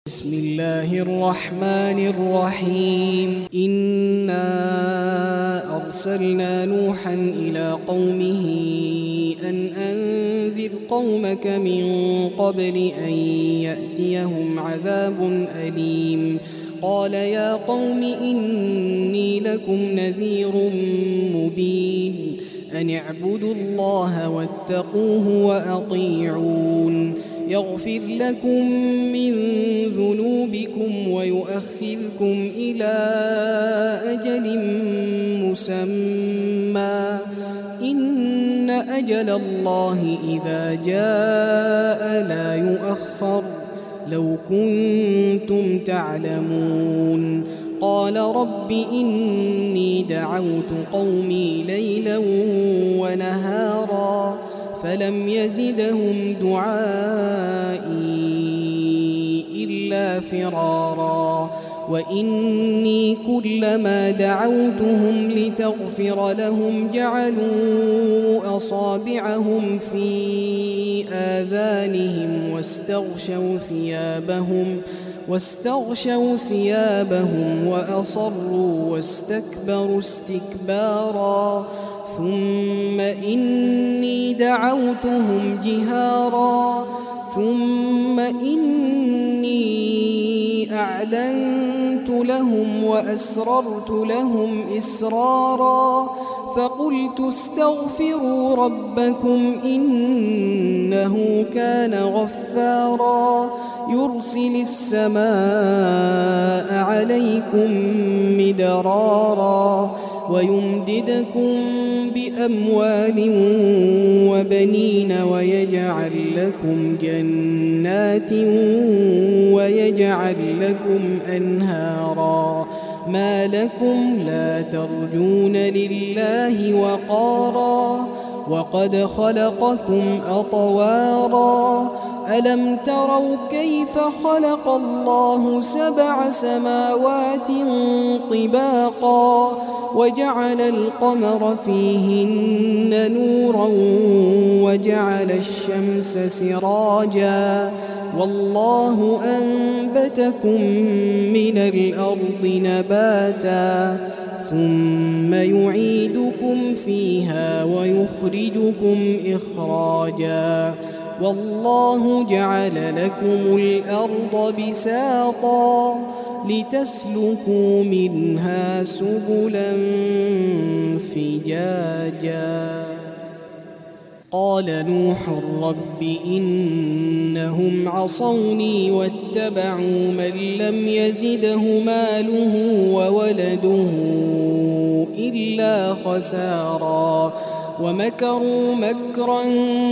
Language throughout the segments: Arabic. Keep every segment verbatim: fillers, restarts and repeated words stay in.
بسم الله الرحمن الرحيم إنا أرسلنا نوحا إلى قومه أن أنذر قومك من قبل أن يأتيهم عذاب أليم قال يا قوم إني لكم نذير مبين أن اعبدوا الله واتقوه وأطيعون يغفر لكم من ذنوبكم ويؤخركم إلى أجل مسمى إن أجل الله إذا جاء لا يؤخر لو كنتم تعلمون قال رب إني دعوت قومي ليلا ونهارا فلم يزدهم دعائي إلا فرارا وإني كلما دعوتهم لتغفر لهم جعلوا أصابعهم في آذانهم واستغشوا ثيابهم واستغشوا ثيابهم وأصروا واستكبروا استكبارا ثم إني دعوتهم جهارا ثم إني أعلنت لهم وأسررت لهم إسرارا فقلت استغفروا ربكم إنه كان غفارا يرسل السماء عليكم مدرارا ويمددكم بأموال وبنين ويجعل لكم جنات ويجعل لكم أنهارا ما لكم لا ترجون لله وقارا وقد خلقكم أطوارا ألم تروا كيف خلق الله سبع سماوات طباقا وجعل القمر فيهن نورا وجعل الشمس سراجا والله أنبتكم من الأرض نباتا ثم يعيدكم فيها ويخرجكم إخراجا والله جعل لكم الأرض بساطا لتسلكوا منها سبلا فجاجا قال نوح رب إنهم عصوني واتبعوا من لم يزده ماله وولده إلا خسارا ومكروا مكرا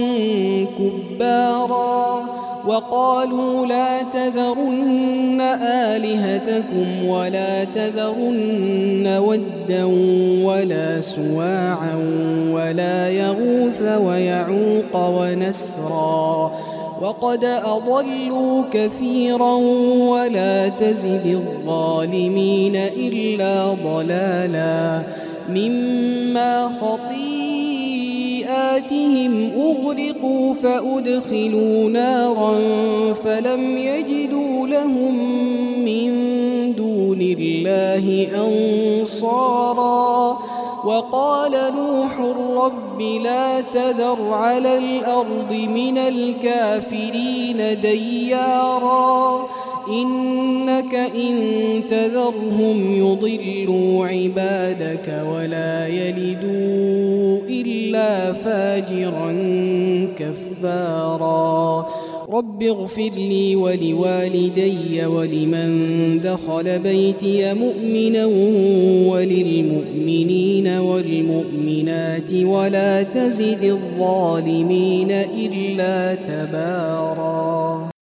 كبارا وقالوا لا تذرن آلهتكم ولا تذرن ودا ولا سواعا ولا يغوث ويعوق ونسرا وقد أضلوا كثيرا ولا تزد الظالمين إلا ضلالا مما خطيئاتهم أغرقوا فأدخلوا نارا فلم يجدوا لهم من دون الله أنصارا وقال نوح رب لا تذر على الأرض من الكافرين ديارا إنك إن تذرهم يضلوا عبادك ولا يلدوا إلا فاجرا كفارا رب اغفر لي ولوالدي ولمن دخل بيتي مؤمنا وللمؤمنين والمؤمنات ولا تزد الظالمين إلا تبارا.